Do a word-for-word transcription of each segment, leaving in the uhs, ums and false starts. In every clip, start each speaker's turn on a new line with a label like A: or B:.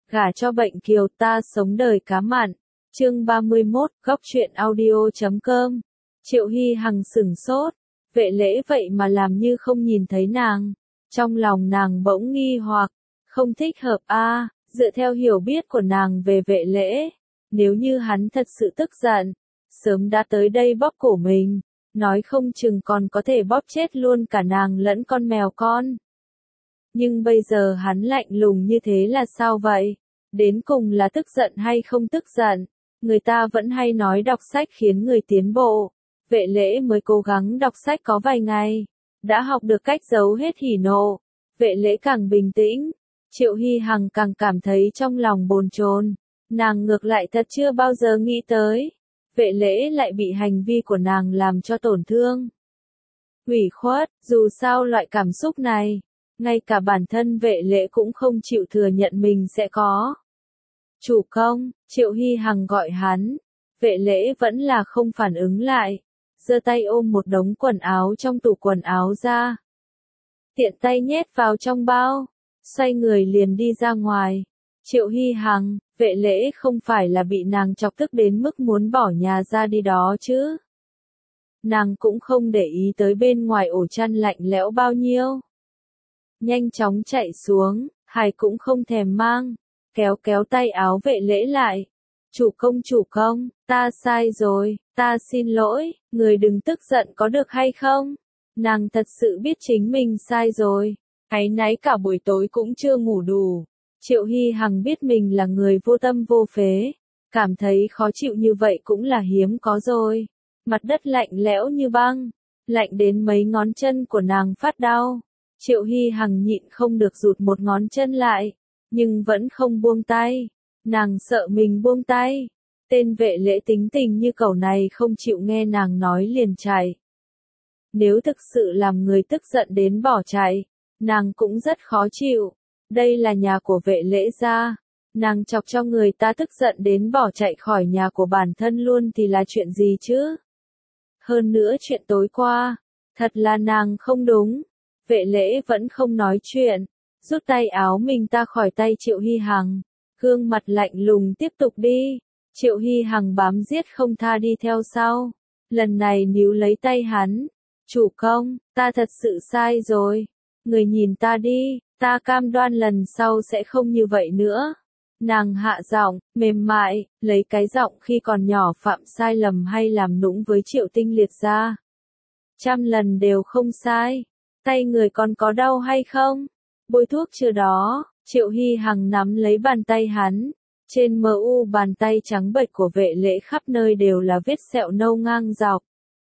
A: Gả cho bệnh kiều ta sống đời cá mặn. Chương ba mươi mốt, góc truyện audio chấm com. Triệu Hy Hằng sửng sốt, Vệ Lễ vậy mà làm như không nhìn thấy nàng. Trong lòng nàng bỗng nghi hoặc, không thích hợp a, à, dựa theo hiểu biết của nàng về Vệ Lễ, nếu như hắn thật sự tức giận, sớm đã tới đây bóp cổ mình, nói không chừng còn có thể bóp chết luôn cả nàng lẫn con mèo con. Nhưng bây giờ hắn lạnh lùng như thế là sao vậy? Đến cùng là tức giận hay không tức giận? Người ta vẫn hay nói đọc sách khiến người tiến bộ. Vệ Lễ mới cố gắng đọc sách có vài ngày, đã học được cách giấu hết hỉ nộ. Vệ Lễ càng bình tĩnh, Triệu Hy Hằng càng cảm thấy trong lòng bồn chồn. Nàng ngược lại thật chưa bao giờ nghĩ tới, Vệ Lễ lại bị hành vi của nàng làm cho tổn thương. Ủy khuất, dù sao loại cảm xúc này, ngay cả bản thân Vệ Lễ cũng không chịu thừa nhận mình sẽ có. Chủ công, Triệu Hy Hằng gọi hắn, Vệ Lễ vẫn là không phản ứng lại, giơ tay ôm một đống quần áo trong tủ quần áo ra. Tiện tay nhét vào trong bao, xoay người liền đi ra ngoài. Triệu Hy Hằng, Vệ Lễ không phải là bị nàng chọc tức đến mức muốn bỏ nhà ra đi đó chứ. Nàng cũng không để ý tới bên ngoài ổ chăn lạnh lẽo bao nhiêu. Nhanh chóng chạy xuống, hài cũng không thèm mang, kéo kéo tay áo Vệ Lễ lại. Chủ công chủ công, ta sai rồi, ta xin lỗi, người đừng tức giận có được hay không? Nàng thật sự biết chính mình sai rồi, áy náy cả buổi tối cũng chưa ngủ đủ. Triệu Hy Hằng biết mình là người vô tâm vô phế, cảm thấy khó chịu như vậy cũng là hiếm có rồi. Mặt đất lạnh lẽo như băng, lạnh đến mấy ngón chân của nàng phát đau. Triệu Hy Hằng nhịn không được rụt một ngón chân lại, nhưng vẫn không buông tay. Nàng sợ mình buông tay. Tên Vệ Lễ tính tình như cẩu này không chịu nghe nàng nói liền chạy. Nếu thực sự làm người tức giận đến bỏ chạy, nàng cũng rất khó chịu. Đây là nhà của Vệ Lễ gia, nàng chọc cho người ta tức giận đến bỏ chạy khỏi nhà của bản thân luôn thì là chuyện gì chứ? Hơn nữa chuyện tối qua, thật là nàng không đúng. Vệ Lễ vẫn không nói chuyện, rút tay áo mình ta khỏi tay Triệu Hy Hằng, gương mặt lạnh lùng tiếp tục đi. Triệu Hy Hằng bám giết không tha đi theo sau, lần này níu lấy tay hắn. Chủ công, ta thật sự sai rồi, người nhìn ta đi, ta cam đoan lần sau sẽ không như vậy nữa. Nàng hạ giọng, mềm mại, lấy cái giọng khi còn nhỏ phạm sai lầm hay làm nũng với Triệu Tinh Liệt ra. Trăm lần đều không sai. Tay người còn có đau hay không? Bôi thuốc chưa đó? Triệu Hy Hằng nắm lấy bàn tay hắn. Trên mờ u bàn tay trắng bệch của Vệ Lễ khắp nơi đều là vết sẹo nâu ngang dọc.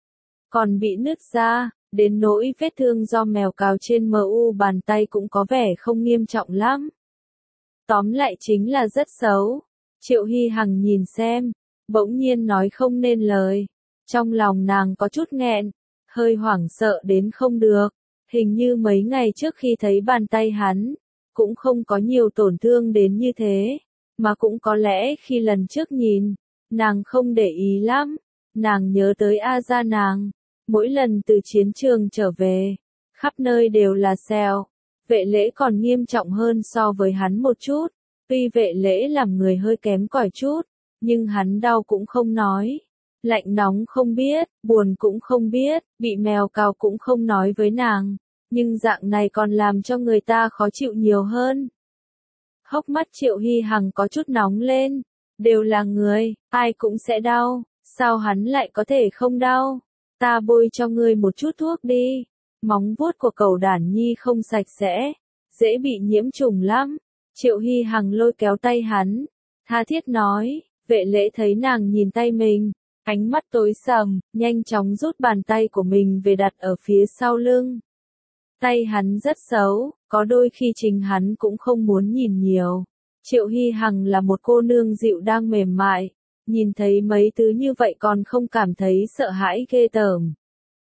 A: Còn bị nứt ra, đến nỗi vết thương do mèo cào trên mờ u bàn tay cũng có vẻ không nghiêm trọng lắm. Tóm lại chính là rất xấu. Triệu Hy Hằng nhìn xem, bỗng nhiên nói không nên lời. Trong lòng nàng có chút nghẹn, hơi hoảng sợ đến không được. Hình như mấy ngày trước khi thấy bàn tay hắn, cũng không có nhiều tổn thương đến như thế. Mà cũng có lẽ khi lần trước nhìn, nàng không để ý lắm. Nàng nhớ tới A gia nàng, mỗi lần từ chiến trường trở về, khắp nơi đều là sẹo. Vệ Lễ còn nghiêm trọng hơn so với hắn một chút. Tuy Vệ Lễ làm người hơi kém cỏi chút, nhưng hắn đau cũng không nói. Lạnh nóng không biết, buồn cũng không biết, bị mèo cào cũng không nói với nàng. Nhưng dạng này còn làm cho người ta khó chịu nhiều hơn. Hốc mắt Triệu Hy Hằng có chút nóng lên. Đều là người, ai cũng sẽ đau. Sao hắn lại có thể không đau? Ta bôi cho ngươi một chút thuốc đi. Móng vuốt của cẩu đản nhi không sạch sẽ, dễ bị nhiễm trùng lắm. Triệu Hy Hằng lôi kéo tay hắn, tha thiết nói. Vệ Lễ thấy nàng nhìn tay mình, ánh mắt tối sầm, nhanh chóng rút bàn tay của mình về đặt ở phía sau lưng. Tay hắn rất xấu, có đôi khi chính hắn cũng không muốn nhìn nhiều. Triệu Hy Hằng là một cô nương dịu đang mềm mại, nhìn thấy mấy thứ như vậy còn không cảm thấy sợ hãi ghê tởm.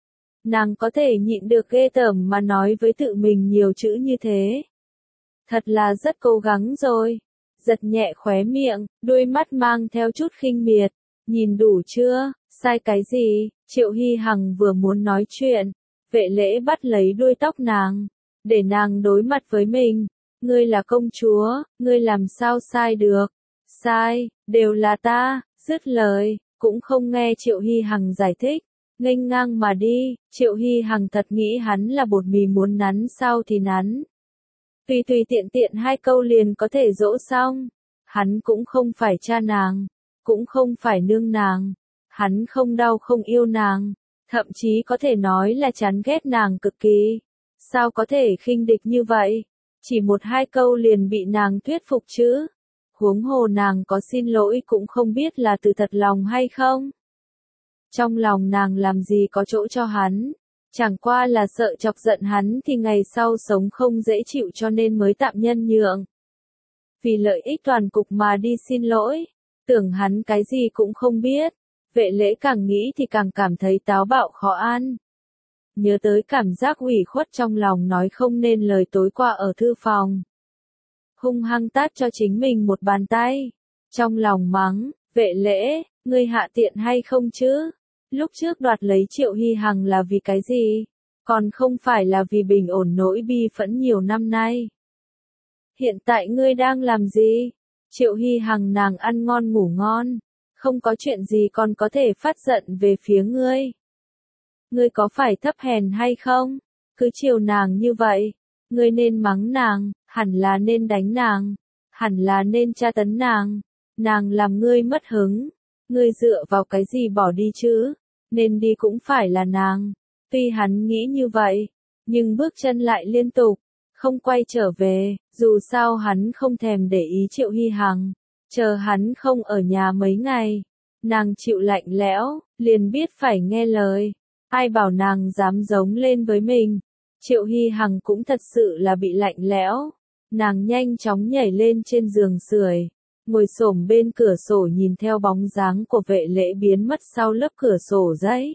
A: Nàng có thể nhịn được ghê tởm mà nói với tự mình nhiều chữ như thế. Thật là rất cố gắng rồi. Giật nhẹ khóe miệng, đôi mắt mang theo chút khinh miệt. Nhìn đủ chưa, sai cái gì? Triệu Hy Hằng vừa muốn nói chuyện, Vệ Lễ bắt lấy đuôi tóc nàng, để nàng đối mặt với mình. Ngươi là công chúa, ngươi làm sao sai được? Sai, đều là ta, dứt lời, cũng không nghe Triệu Hy Hằng giải thích, nghênh ngang mà đi. Triệu Hy Hằng thật nghĩ hắn là bột mì muốn nắn sao thì nắn. Tùy tùy tiện tiện hai câu liền có thể dỗ xong. Hắn cũng không phải cha nàng, cũng không phải nương nàng, hắn không đau không yêu nàng, thậm chí có thể nói là chán ghét nàng cực kỳ. Sao có thể khinh địch như vậy? Chỉ một hai câu liền bị nàng thuyết phục chứ. Huống hồ nàng có xin lỗi cũng không biết là từ thật lòng hay không. Trong lòng nàng làm gì có chỗ cho hắn, chẳng qua là sợ chọc giận hắn thì ngày sau sống không dễ chịu cho nên mới tạm nhân nhượng. Vì lợi ích toàn cục mà đi xin lỗi, tưởng hắn cái gì cũng không biết. Vệ lễ càng nghĩ thì càng cảm thấy táo bạo khó ăn. Nhớ tới cảm giác ủy khuất trong lòng nói không nên lời tối qua ở thư phòng. Hung hăng tát cho chính mình một bàn tay. Trong lòng mắng, vệ lễ, ngươi hạ tiện hay không chứ? Lúc trước đoạt lấy Triệu Hy Hằng là vì cái gì? Còn không phải là vì bình ổn nỗi bi phẫn nhiều năm nay. Hiện tại ngươi đang làm gì? Triệu Hy Hằng nàng ăn ngon ngủ ngon. Không có chuyện gì còn có thể phát giận về phía ngươi. Ngươi có phải thấp hèn hay không? Cứ chiều nàng như vậy. Ngươi nên mắng nàng, hẳn là nên đánh nàng, hẳn là nên tra tấn nàng. Nàng làm ngươi mất hứng. Ngươi dựa vào cái gì bỏ đi chứ? Nên đi cũng phải là nàng. Tuy hắn nghĩ như vậy, nhưng bước chân lại liên tục, không quay trở về. Dù sao hắn không thèm để ý Triệu Hy Hằng. Chờ hắn không ở nhà mấy ngày, nàng chịu lạnh lẽo, liền biết phải nghe lời. Ai bảo nàng dám giống lên với mình. Triệu Hy Hằng cũng thật sự là bị lạnh lẽo. Nàng nhanh chóng nhảy lên trên giường sưởi, ngồi xổm bên cửa sổ nhìn theo bóng dáng của vệ lễ biến mất sau lớp cửa sổ giấy.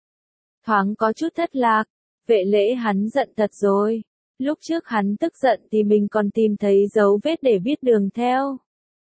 A: Thoáng có chút thất lạc, vệ lễ hắn giận thật rồi. Lúc trước hắn tức giận thì mình còn tìm thấy dấu vết để biết đường theo.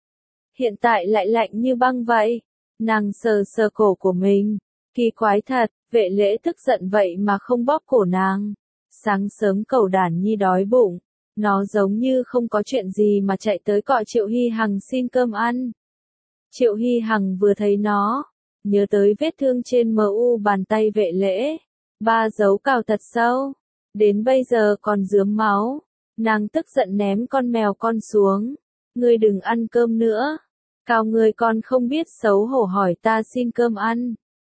A: Hiện tại lại lạnh như băng vậy. Nàng sờ sờ cổ của mình. Kỳ quái thật, vệ lễ tức giận vậy mà không bóp cổ nàng. Sáng sớm Cẩu Đản Nhi đói bụng. Nó giống như không có chuyện gì mà chạy tới cọ Triệu Hy Hằng xin cơm ăn. Triệu Hy Hằng vừa thấy nó, nhớ tới vết thương trên mờ u bàn tay vệ lễ. Ba dấu cào thật sâu. Đến bây giờ còn rướm máu. Nàng tức giận ném con mèo con xuống. Ngươi đừng ăn cơm nữa. Cào người còn không biết xấu hổ hỏi ta xin cơm ăn.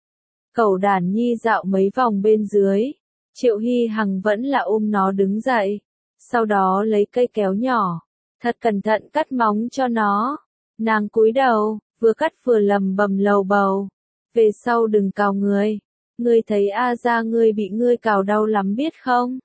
A: Cẩu Đản Nhi dạo mấy vòng bên dưới. Triệu Hy Hằng vẫn là ôm nó đứng dậy. Sau đó lấy cây kéo nhỏ. Thật cẩn thận cắt móng cho nó. Nàng cúi đầu, vừa cắt vừa lầm bầm lầu bầu. Về sau đừng cào người. Ngươi thấy A gia ngươi bị ngươi cào đau lắm biết không?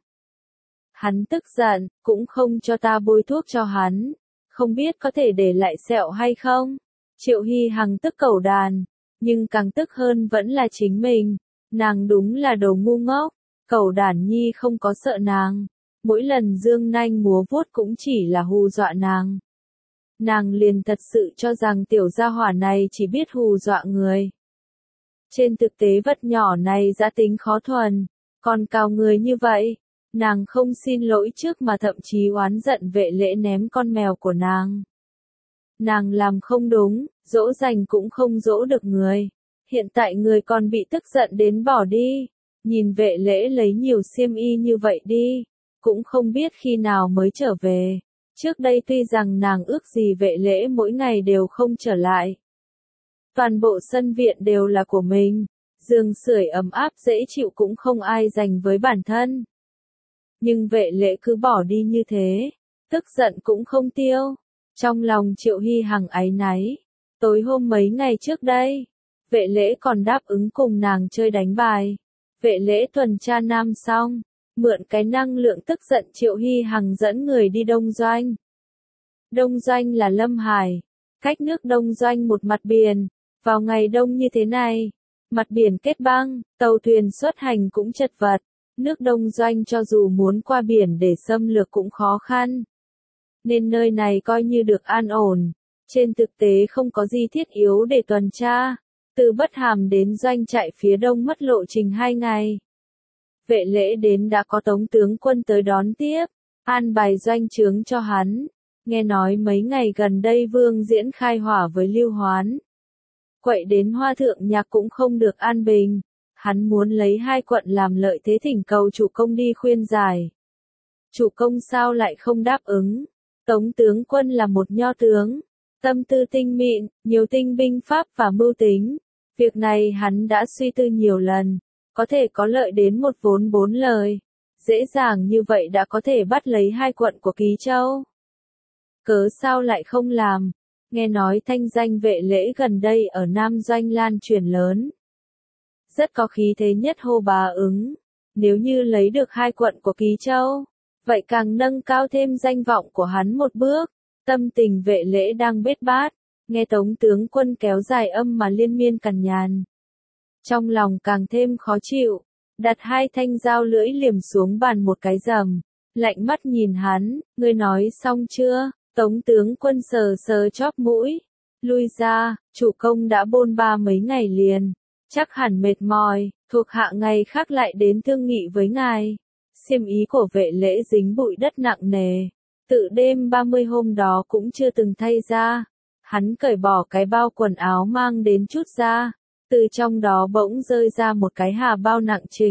A: Hắn tức giận, cũng không cho ta bôi thuốc cho hắn. Không biết có thể để lại sẹo hay không? Triệu Hy Hằng tức Cẩu Đàn, nhưng càng tức hơn vẫn là chính mình. Nàng đúng là đồ ngu ngốc. Cẩu Đản Nhi không có sợ nàng. Mỗi lần dương nanh múa vuốt cũng chỉ là hù dọa nàng. Nàng liền thật sự cho rằng tiểu gia hỏa này chỉ biết hù dọa người. Trên thực tế vật nhỏ này dã tính khó thuần, còn cào người như vậy. Nàng không xin lỗi trước mà thậm chí oán giận vệ lễ ném con mèo của nàng. Nàng làm không đúng, dỗ dành cũng không dỗ được người. Hiện tại người còn bị tức giận đến bỏ đi. Nhìn vệ lễ lấy nhiều xiêm y như vậy đi. Cũng không biết khi nào mới trở về. Trước đây tuy rằng nàng ước gì vệ lễ mỗi ngày đều không trở lại. Toàn bộ sân viện đều là của mình. Giường sưởi ấm áp dễ chịu cũng không ai dành với bản thân. Nhưng vệ lễ cứ bỏ đi như thế. Tức giận cũng không tiêu. Trong lòng Triệu Hy Hằng áy náy. Tối hôm mấy ngày trước đây, vệ lễ còn đáp ứng cùng nàng chơi đánh bài. Vệ lễ tuần tra nam xong, mượn cái năng lượng tức giận Triệu Hy Hằng dẫn người đi Đông Doanh. Đông Doanh là Lâm Hải, cách nước Đông Doanh một mặt biển. Vào ngày đông như thế này, mặt biển kết băng, tàu thuyền xuất hành cũng chật vật. Nước Đông Doanh cho dù muốn qua biển để xâm lược cũng khó khăn. Nên nơi này coi như được an ổn. Trên thực tế không có gì thiết yếu để tuần tra. Từ Bất Hàm đến doanh trại phía đông mất lộ trình hai ngày. Vệ lễ đến đã có tống tướng quân tới đón tiếp. an bài doanh trướng cho hắn. Nghe nói mấy ngày gần đây Vương Diễn khai hỏa với Lưu Hoán. Quậy đến Hoa Thượng Nhạc cũng không được an bình. Hắn muốn lấy hai quận làm lợi thế, thỉnh cầu chủ công đi khuyên giải. Chủ công sao lại không đáp ứng? Tống tướng quân là một nho tướng, tâm tư tinh mịn, nhiều tinh binh pháp và mưu tính. Việc này hắn đã suy tư nhiều lần, có thể có lợi đến một vốn bốn lời. Dễ dàng như vậy đã có thể bắt lấy hai quận của Ký Châu. Cớ sao lại không làm? Nghe nói thanh danh Vệ Lễ gần đây ở Nam Doanh lan truyền lớn. Rất có khí thế nhất hô bá ứng. Nếu như lấy được hai quận của Ký Châu, vậy càng nâng cao thêm danh vọng của hắn một bước. Tâm tình Vệ Lễ đang bết bát, nghe Tống tướng quân kéo dài âm mà liên miên cằn nhằn. Trong lòng càng thêm khó chịu, đặt hai thanh dao lưỡi liềm xuống bàn một cái rầm, lạnh mắt nhìn hắn, ngươi nói xong chưa? Tống tướng quân sờ sờ chóp mũi, lui ra, chủ công đã bôn ba mấy ngày liền, chắc hẳn mệt mỏi, thuộc hạ ngày khác lại đến thương nghị với ngài. Xiêm ý của Vệ Lễ dính bụi đất nặng nề, tự đêm ba mươi hôm đó cũng chưa từng thay ra. Hắn cởi bỏ cái bao quần áo mang đến chút ra, từ trong đó bỗng rơi ra một cái hà bao nặng trịch.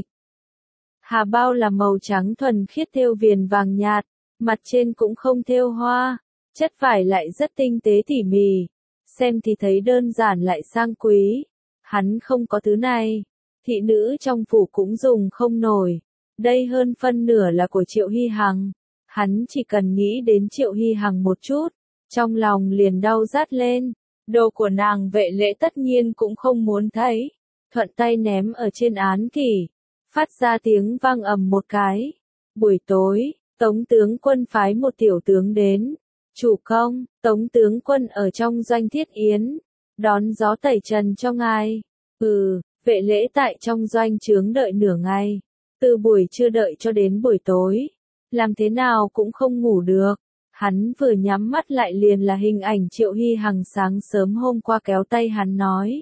A: Hà bao là màu trắng thuần khiết thêu viền vàng nhạt, mặt trên cũng không thêu hoa, chất vải lại rất tinh tế tỉ mỉ, xem thì thấy đơn giản lại sang quý. Hắn không có thứ này, thị nữ trong phủ cũng dùng không nổi. Đây hơn phân nửa là của Triệu Hy Hằng. Hắn chỉ cần nghĩ đến Triệu Hy Hằng một chút, trong lòng liền đau rát lên. Đồ của nàng Vệ Lễ tất nhiên cũng không muốn thấy, thuận tay ném ở trên án kỷ, phát ra tiếng vang ầm một cái. Buổi tối, Tống tướng quân phái một tiểu tướng đến. Chủ công, Tống tướng quân ở trong doanh thiết yến, đón gió tẩy trần cho ngài. Ừ, Vệ Lễ tại trong doanh trướng đợi nửa ngày, từ buổi trưa đợi cho đến buổi tối, làm thế nào cũng không ngủ được. Hắn vừa nhắm mắt lại liền là hình ảnh Triệu Hy Hằng sáng sớm hôm qua kéo tay hắn nói.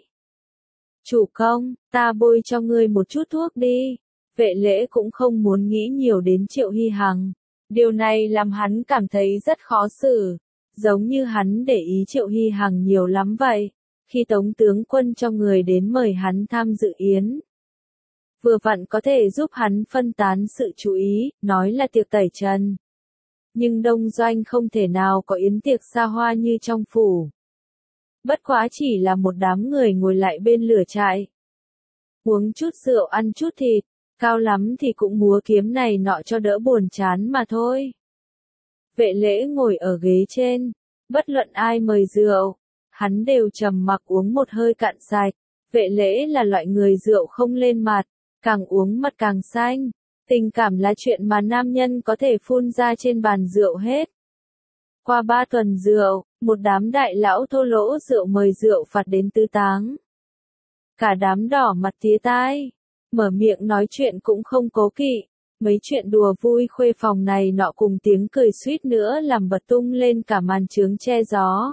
A: Chủ công, ta bôi cho ngươi một chút thuốc đi. Vệ Lễ cũng không muốn nghĩ nhiều đến Triệu Hy Hằng. Điều này làm hắn cảm thấy rất khó xử, giống như hắn để ý Triệu Hy Hằng nhiều lắm vậy. Khi Tống tướng quân cho người đến mời hắn tham dự yến, vừa vặn có thể giúp hắn phân tán sự chú ý, nói là tiệc tẩy trần. Nhưng đông doanh không thể nào có yến tiệc xa hoa như trong phủ. Bất quá chỉ là một đám người ngồi lại bên lửa trại, uống chút rượu ăn chút thịt, cao lắm thì cũng múa kiếm này nọ cho đỡ buồn chán mà thôi. Vệ Lễ ngồi ở ghế trên, bất luận ai mời rượu, hắn đều trầm mặc uống một hơi cạn sạch. Vệ Lễ là loại người rượu không lên mặt, càng uống mặt càng xanh. Tình cảm là chuyện mà nam nhân có thể phun ra trên bàn rượu hết. Qua ba tuần rượu, một đám đại lão thô lỗ rượu mời rượu phạt đến tứ táng. Cả đám đỏ mặt tía tai, mở miệng nói chuyện cũng không cố kỵ. Mấy chuyện đùa vui khuê phòng này nọ cùng tiếng cười suýt nữa làm bật tung lên cả màn trướng che gió.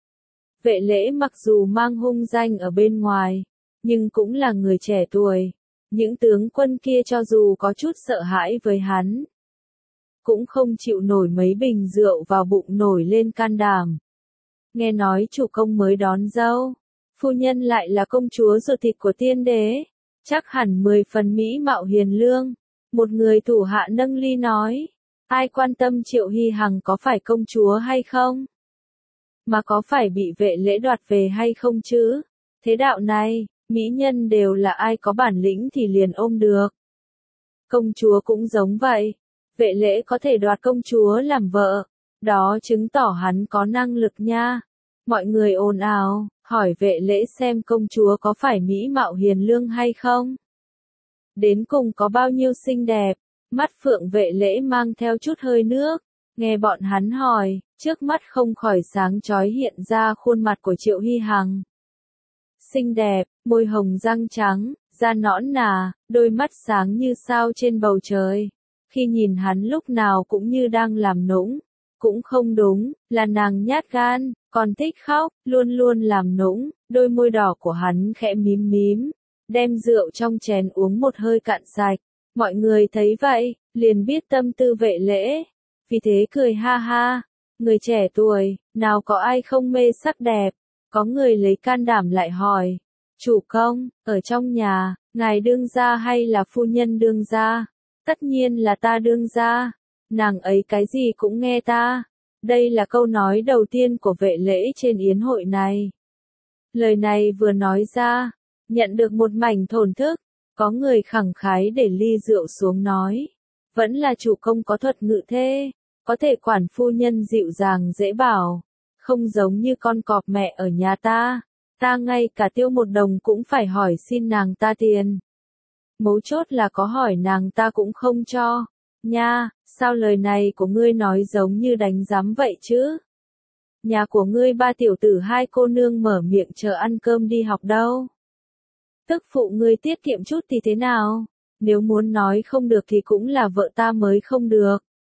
A: Vệ Lễ mặc dù mang hung danh ở bên ngoài, nhưng cũng là người trẻ tuổi. Những tướng quân kia cho dù có chút sợ hãi với hắn, cũng không chịu nổi mấy bình rượu vào bụng nổi lên can đảm. Nghe nói chủ công mới đón dâu, phu nhân lại là công chúa ruột thịt của tiên đế, chắc hẳn mười phần mỹ mạo hiền lương. Một người thủ hạ nâng ly nói, ai quan tâm Triệu Hy Hằng có phải công chúa hay không, mà có phải bị Vệ Lễ đoạt về hay không chứ? Thế đạo này, mỹ nhân đều là ai có bản lĩnh thì liền ôm được. Công chúa cũng giống vậy, Vệ Lễ có thể đoạt công chúa làm vợ, đó chứng tỏ hắn có năng lực nha. Mọi người ồn ào, hỏi Vệ Lễ xem công chúa có phải mỹ mạo hiền lương hay không. Đến cùng có bao nhiêu xinh đẹp, mắt phượng Vệ Lễ mang theo chút hơi nước, nghe bọn hắn hỏi, trước mắt không khỏi sáng chói hiện ra khuôn mặt của Triệu Hy Hằng. Xinh đẹp, môi hồng răng trắng, da nõn nà, đôi mắt sáng như sao trên bầu trời. Khi nhìn hắn lúc nào cũng như đang làm nũng. Cũng không đúng, là nàng nhát gan, còn thích khóc, luôn luôn làm nũng. Đôi môi đỏ của hắn khẽ mím mím, đem rượu trong chén uống một hơi cạn sạch. Mọi người thấy vậy, liền biết tâm tư Vệ Lễ. vì thế cười ha ha. Người trẻ tuổi, nào có ai không mê sắc đẹp, có người lấy can đảm lại hỏi. Chủ công, ở trong nhà, ngài đương gia hay là phu nhân đương gia? Tất nhiên là ta đương gia, nàng ấy cái gì cũng nghe ta. Đây là câu nói đầu tiên của Vệ Lễ trên yến hội này. Lời này vừa nói ra, nhận được một mảnh thổn thức, có người khẳng khái để ly rượu xuống nói. Vẫn là chủ công có thuật ngự thê, có thể quản phu nhân dịu dàng dễ bảo, không giống như con cọp mẹ ở nhà ta, ta ngay cả tiêu một đồng cũng phải hỏi xin nàng ta tiền. Mấu chốt là có hỏi nàng ta cũng không cho. Nha, sao lời này của ngươi nói giống như đánh giám vậy chứ? Nhà của ngươi ba tiểu tử hai cô nương mở miệng chờ ăn cơm đi học đâu. Tức phụ ngươi tiết kiệm chút thì thế nào? Nếu muốn nói không được thì cũng là vợ ta mới không được.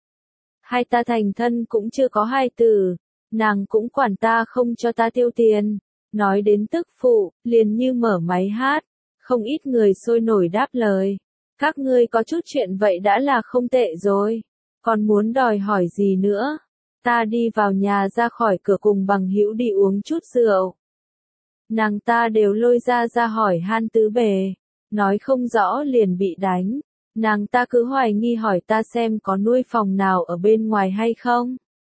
A: Hai ta thành thân cũng chưa có hai tử, nàng cũng quản ta không cho ta tiêu tiền. Nói đến tức phụ, liền như mở máy hát, không ít người sôi nổi đáp lời. Các ngươi có chút chuyện vậy đã là không tệ rồi, còn muốn đòi hỏi gì nữa? Ta đi vào nhà ra khỏi cửa cùng bằng hữu đi uống chút rượu. Nàng ta đều lôi ra ra hỏi han tứ bề, nói không rõ liền bị đánh. Nàng ta cứ hoài nghi hỏi ta xem có nuôi phòng nào ở bên ngoài hay không.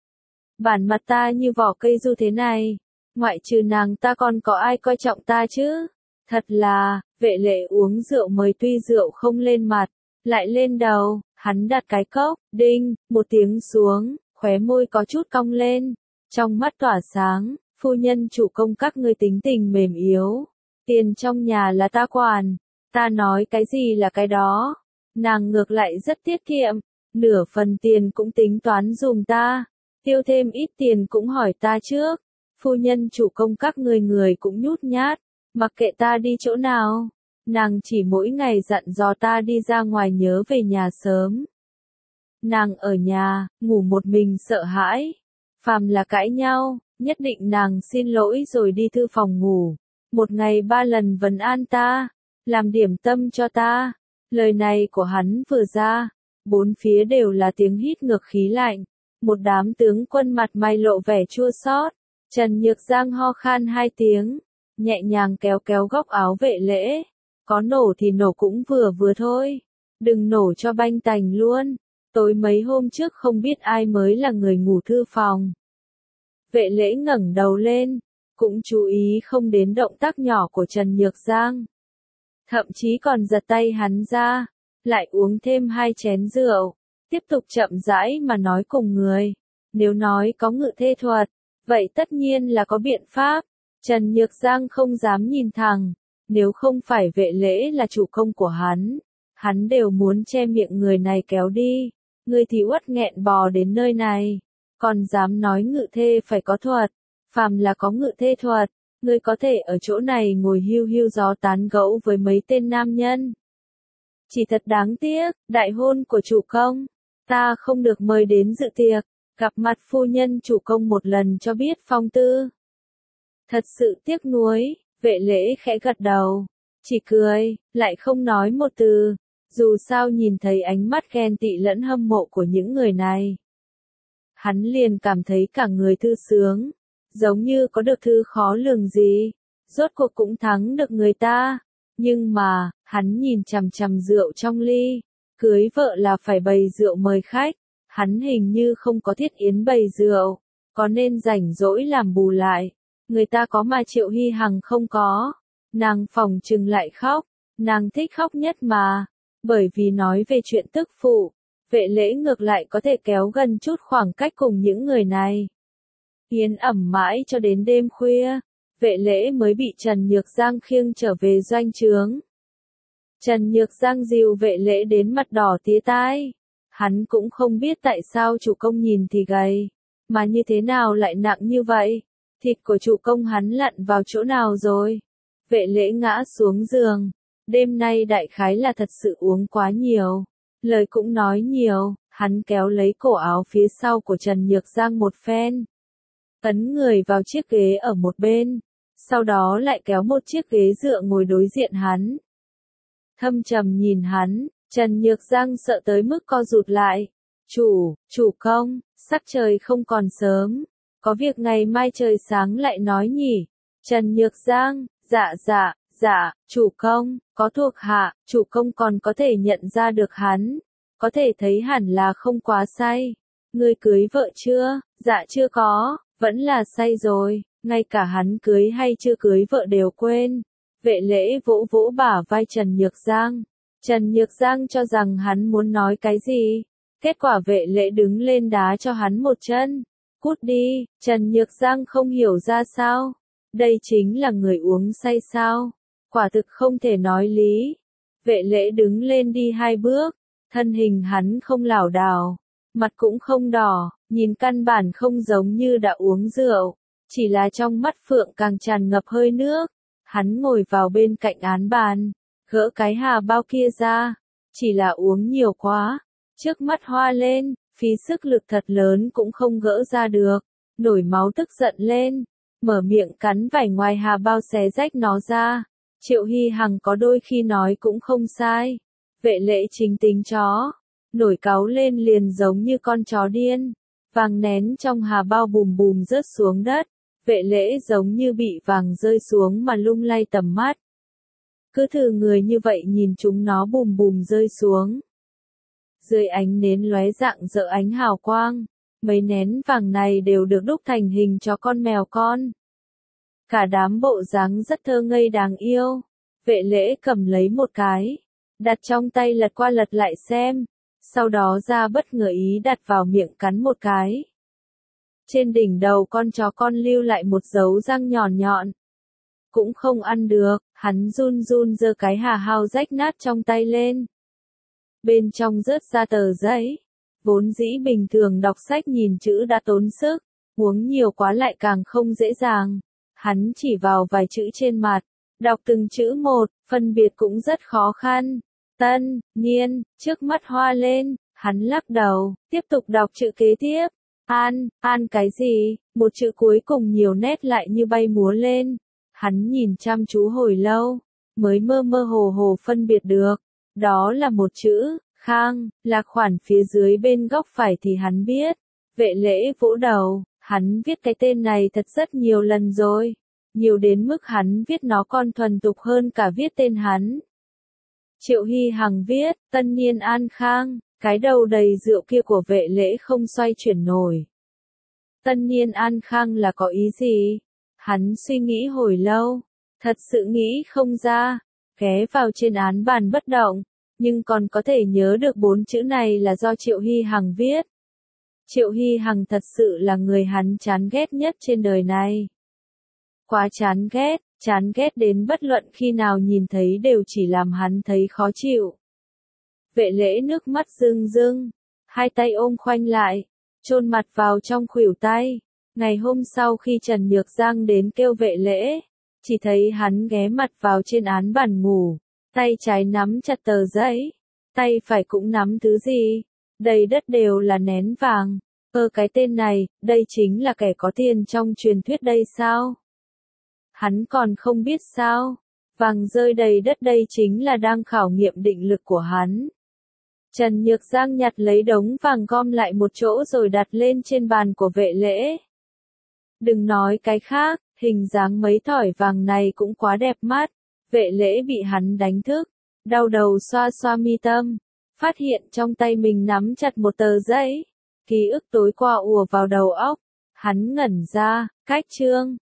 A: Bản mặt ta như vỏ cây du thế này, ngoại trừ nàng ta còn có ai coi trọng ta chứ? Thật là, Vệ Lễ uống rượu mới tuy rượu không lên mặt, lại lên đầu, hắn đặt cái cốc, đinh, một tiếng xuống, khóe môi có chút cong lên, trong mắt tỏa sáng, phu nhân chủ công các ngươi tính tình mềm yếu, tiền trong nhà là ta quản, ta nói cái gì là cái đó, nàng ngược lại rất tiết kiệm, nửa phần tiền cũng tính toán dùm ta, tiêu thêm ít tiền cũng hỏi ta trước, phu nhân chủ công các ngươi người cũng nhút nhát. Mặc kệ ta đi chỗ nào, nàng chỉ mỗi ngày dặn dò ta đi ra ngoài nhớ về nhà sớm. Nàng ở nhà, ngủ một mình sợ hãi. Phàm là cãi nhau, nhất định nàng xin lỗi rồi đi thư phòng ngủ. Một ngày ba lần vấn an ta, làm điểm tâm cho ta. Lời này của hắn vừa ra, bốn phía đều là tiếng hít ngược khí lạnh. Một đám tướng quân mặt mày lộ vẻ chua xót. Trần Nhược Giang ho khan hai tiếng, nhẹ nhàng kéo kéo góc áo Vệ Lễ. Có nổ thì nổ cũng vừa vừa thôi. Đừng nổ cho banh tành luôn. Tối mấy hôm trước không biết ai mới là người ngủ thư phòng. Vệ Lễ ngẩng đầu lên, cũng chú ý không đến động tác nhỏ của Trần Nhược Giang. Thậm chí còn giật tay hắn ra, lại uống thêm hai chén rượu, tiếp tục chậm rãi mà nói cùng người. Nếu nói có ngự thê thuật, vậy tất nhiên là có biện pháp. Trần Nhược Giang không dám nhìn thẳng, nếu không phải Vệ Lễ là chủ công của hắn, hắn đều muốn che miệng người này kéo đi. Người thì uất nghẹn bò đến nơi này, còn dám nói ngự thê phải có thuật, phàm là có ngự thê thuật, ngươi có thể ở chỗ này ngồi hiu hiu gió tán gẫu với mấy tên nam nhân. Chỉ thật đáng tiếc, đại hôn của chủ công, ta không được mời đến dự tiệc, gặp mặt phu nhân chủ công một lần cho biết phong tư. Thật sự tiếc nuối, Vệ Lễ khẽ gật đầu, chỉ cười, lại không nói một từ, dù sao nhìn thấy ánh mắt ghen tị lẫn hâm mộ của những người này. Hắn liền cảm thấy cả người thư sướng, giống như có được thư khó lường gì, rốt cuộc cũng thắng được người ta. Nhưng mà, hắn nhìn chằm chằm rượu trong ly, cưới vợ là phải bày rượu mời khách, hắn hình như không có thiết yến bày rượu, có nên rảnh rỗi làm bù lại. Người ta có mà Triệu Hy Hằng không có, nàng phòng trừng lại khóc, nàng thích khóc nhất mà, bởi vì nói về chuyện tức phụ, Vệ Lễ ngược lại có thể kéo gần chút khoảng cách cùng những người này. Yến ẩm mãi cho đến đêm khuya, Vệ Lễ mới bị Trần Nhược Giang khiêng trở về doanh trướng. Trần Nhược Giang dìu Vệ Lễ đến mặt đỏ tía tai, hắn cũng không biết tại sao chủ công nhìn thì gầy, mà như thế nào lại nặng như vậy. Thịt của chủ công hắn lặn vào chỗ nào rồi? Vệ Lễ ngã xuống giường. Đêm nay đại khái là thật sự uống quá nhiều. Lời cũng nói nhiều, hắn kéo lấy cổ áo phía sau của Trần Nhược Giang một phen. Ấn người vào chiếc ghế ở một bên. Sau đó lại kéo một chiếc ghế dựa ngồi đối diện hắn. Thâm trầm nhìn hắn, Trần Nhược Giang sợ tới mức co rụt lại. Chủ, chủ công, sắc trời không còn sớm, có việc ngày mai trời sáng lại nói nhỉ. Trần Nhược Giang, dạ dạ, dạ, chủ công, có thuộc hạ, chủ công còn có thể nhận ra được hắn, có thể thấy hẳn là không quá say. Ngươi cưới vợ chưa? Dạ chưa có, vẫn là say rồi, ngay cả hắn cưới hay chưa cưới vợ đều quên. Vệ lễ vỗ vỗ bả vai Trần Nhược Giang. Trần Nhược Giang cho rằng hắn muốn nói cái gì. Kết quả vệ lễ đứng lên đá cho hắn một chân. Cút đi, Trần Nhược Giang không hiểu ra sao. Đây chính là người uống say sao. Quả thực không thể nói lý. Vệ lễ đứng lên đi hai bước. Thân hình hắn không lảo đảo. Mặt cũng không đỏ. Nhìn căn bản không giống như đã uống rượu. Chỉ là trong mắt Phượng càng tràn ngập hơi nước. Hắn ngồi vào bên cạnh án bàn. Gỡ cái hà bao kia ra. Chỉ là uống nhiều quá. Trước mắt hoa lên, phí sức lực thật lớn cũng không gỡ ra được. Nổi máu tức giận lên. Mở miệng cắn vải ngoài hà bao xé rách nó ra. Triệu Hy Hằng có đôi khi nói cũng không sai. Vệ lễ chính tính chó. Nổi cáu lên liền giống như con chó điên. Vàng nén trong hà bao bùm bùm rớt xuống đất. Vệ lễ giống như bị vàng rơi xuống mà lung lay tầm mắt. Cứ thử người như vậy nhìn chúng nó bùm bùm rơi xuống. Dưới ánh nến lóe rạng rỡ ánh hào quang, mấy nén vàng này đều được đúc thành hình cho con mèo con. Cả đám bộ dáng rất thơ ngây đáng yêu. Vệ lễ cầm lấy một cái, đặt trong tay lật qua lật lại xem, sau đó ra bất ngờ ý đặt vào miệng cắn một cái. Trên đỉnh đầu con chó con lưu lại một dấu răng nhọn nhọn. Cũng không ăn được, hắn run run giơ cái hà hao rách nát trong tay lên. Bên trong rớt ra tờ giấy. Vốn dĩ bình thường đọc sách nhìn chữ đã tốn sức, uống nhiều quá lại càng không dễ dàng. Hắn chỉ vào vài chữ trên mặt, đọc từng chữ một, phân biệt cũng rất khó khăn. Tân, nhiên, trước mắt hoa lên, hắn lắc đầu, tiếp tục đọc chữ kế tiếp. An, an cái gì, một chữ cuối cùng nhiều nét lại như bay múa lên. Hắn nhìn chăm chú hồi lâu, mới mơ mơ hồ hồ phân biệt được. Đó là một chữ, Khang, là khoản phía dưới bên góc phải thì hắn biết. Vệ lễ vỗ đầu, hắn viết cái tên này thật rất nhiều lần rồi. Nhiều đến mức hắn viết nó còn thuần tục hơn cả viết tên hắn. Triệu Hy Hằng viết, Tân Niên An Khang, cái đầu đầy rượu kia của vệ lễ không xoay chuyển nổi. Tân Niên An Khang là có ý gì? Hắn suy nghĩ hồi lâu, thật sự nghĩ không ra, ghé vào trên án bàn bất động, nhưng còn có thể nhớ được bốn chữ này là do Triệu Hy Hằng viết. Triệu Hy Hằng thật sự là người hắn chán ghét nhất trên đời này. Quá chán ghét, chán ghét đến bất luận khi nào nhìn thấy đều chỉ làm hắn thấy khó chịu. Vệ lễ nước mắt rưng rưng, hai tay ôm khoanh lại, chôn mặt vào trong khuỷu tay. Ngày hôm sau khi Trần Nhược Giang đến kêu vệ lễ, chỉ thấy hắn ghé mặt vào trên án bàn ngủ, tay trái nắm chặt tờ giấy, tay phải cũng nắm thứ gì, đầy đất đều là nén vàng. Ơ cái tên này, đây chính là kẻ có tiền trong truyền thuyết đây sao? Hắn còn không biết sao? Vàng rơi đầy đất đây chính là đang khảo nghiệm định lực của hắn. Trần Nhược Giang nhặt lấy đống vàng gom lại một chỗ rồi đặt lên trên bàn của vệ lễ. Đừng nói cái khác, hình dáng mấy thỏi vàng này cũng quá đẹp mắt. Vệ lễ bị hắn đánh thức, đau đầu xoa xoa mi tâm, phát hiện trong tay mình nắm chặt một tờ giấy. Ký ức tối qua ùa vào đầu óc, hắn ngẩn ra, cách chương,